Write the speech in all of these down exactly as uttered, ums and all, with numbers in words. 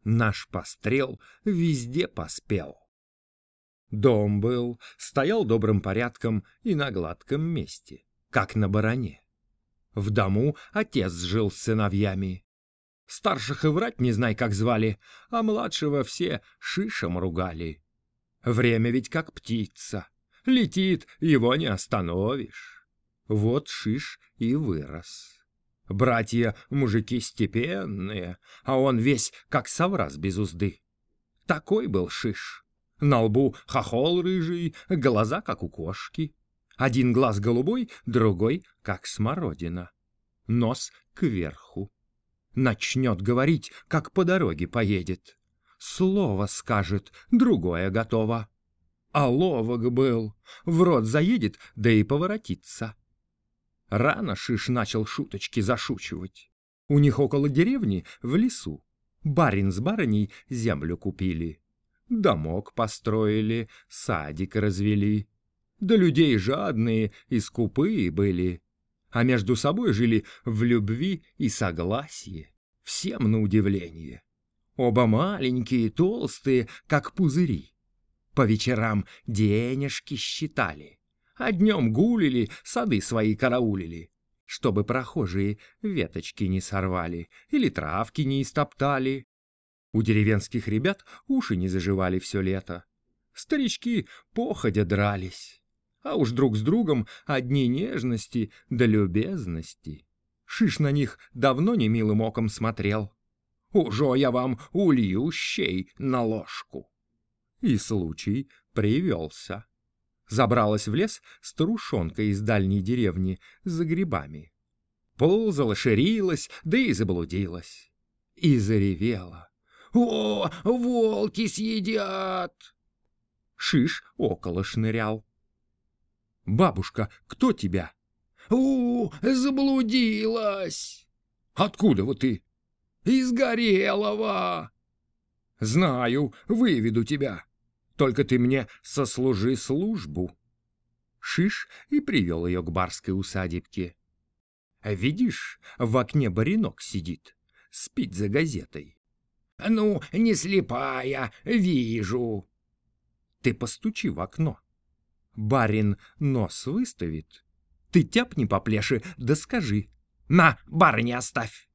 Наш пострел везде поспел. Дом был, стоял добрым порядком и на гладком месте, как на баране. В дому отец жил с сыновьями. Старших и врать не знай, как звали, а младшего все Шишем ругали. Время ведь как птица, летит, его не остановишь. Вот Шиш и вырос. Братья мужики степенные, а он весь как соврас без узды. Такой был Шиш. На лбу хохол рыжий, глаза как у кошки. Один глаз голубой, другой как смородина. Нос кверху. Начнет говорить, как по дороге поедет. Слово скажет, другое готово. А ловок был, в рот заедет, да и поворотится. Рано Шиш начал шуточки зашучивать. У них около деревни, в лесу, барин с барыней землю купили. Домок построили, садик развели. Да людей жадные и скупые были. А между собой жили в любви и согласии. Всем на удивление. Оба маленькие, толстые, как пузыри. По вечерам денежки считали, а днем гулили, сады свои караулили, чтобы прохожие веточки не сорвали или травки не истоптали. У деревенских ребят уши не заживали все лето. Старички походя дрались, а уж друг с другом одни нежности да любезности. Шиш на них давно не милым оком смотрел. «Ужо я вам улью щей на ложку!» И случай привелся. Забралась в лес старушонка из дальней деревни за грибами. Ползала, ширилась, да и заблудилась. И заревела. «О, волки съедят!» Шиш около шнырял. «Бабушка, кто тебя?» «У, заблудилась!» «Откуда вы ты?» «Из Горелого!» «Знаю, выведу тебя. Только ты мне сослужи службу». Шиш и привел ее к барской усадебке. Видишь, в окне баринок сидит, спит за газетой. «Ну, не слепая, вижу». Ты постучи в окно. Барин нос выставит. Ты тяпни по плеше, да скажи: «На, барыня, оставь».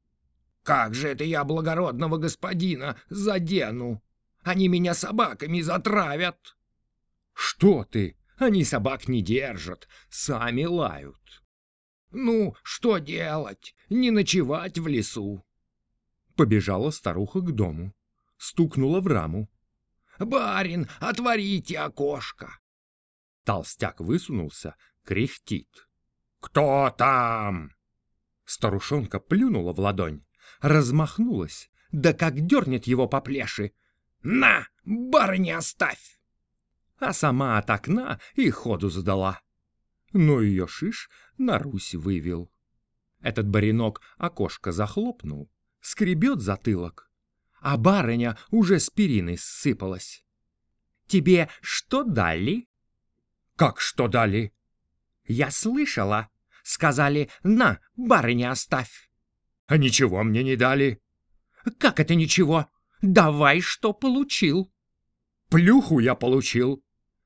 «Как же это я благородного господина задену? Они меня собаками затравят». «Что ты? Они собак не держат, сами лают». «Ну, что делать? Не ночевать в лесу». Побежала старуха к дому, стукнула в раму. «Барин, отворите окошко». Толстяк высунулся, кряхтит. «Кто там?» Старушонка плюнула в ладонь, размахнулась, да как дернет его по плеши. «На, барыня, оставь!» А сама от окна и ходу задала. Но ее Шиш на Русь вывел. Этот баринок окошко захлопнул, скребет затылок, а барыня уже с периной ссыпалась. «Тебе что дали?» «Как что дали?» «Я слышала. Сказали: на, барыня, оставь». «А ничего мне не дали». «Как это ничего? Давай, что получил». «Плюху я получил».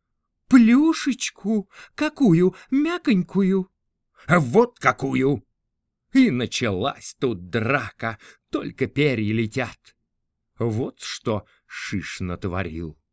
«Плюшечку? Какую? Мяконькую?» «Вот какую!» И началась тут драка, только перья летят. Вот что Шиш натворил.